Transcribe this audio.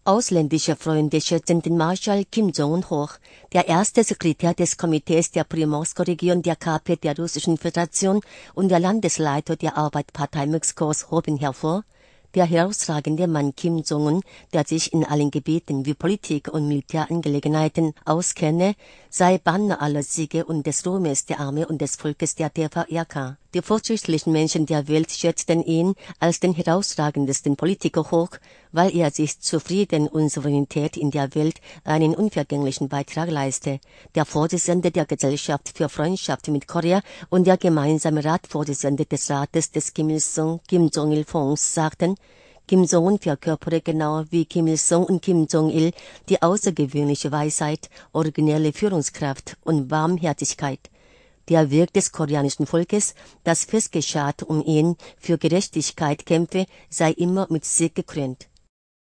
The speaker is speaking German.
Ausländische Freunde schätzen den Marschall Kim Jong-un hoch. Der erste Sekretär des Komitees der Primorsko-Region der KP der Russischen Föderation und der Landesleiter der Arbeiterpartei Mexikos hoben hervor: Der herausragende Mann Kim Jong-un, der sich in allen Gebieten wie Politik und Militärangelegenheiten auskenne, sei Banner aller Siege und des Ruhmes der Armee und des Volkes der DPRK. Die fortschrittlichen Menschen der Welt schätzten ihn als den herausragendsten Politiker hoch, weil er sich zu Frieden und Souveränität in der Welt einen unvergänglichen Beitrag leiste. Der Vorsitzende der Gesellschaft für Freundschaft mit Korea und der gemeinsame Ratvorsitzende des Rates des Kim Il-sung Kim Jong-il-Fonds sagten: Kim Jong-un verkörpere genau wie Kim Il-sung und Kim Jong-il die außergewöhnliche Weisheit, originelle Führungskraft und Barmherzigkeit. Der Weg des koreanischen Volkes, das festgeschart um ihn für Gerechtigkeit kämpfe, sei immer mit Sieg gekrönt.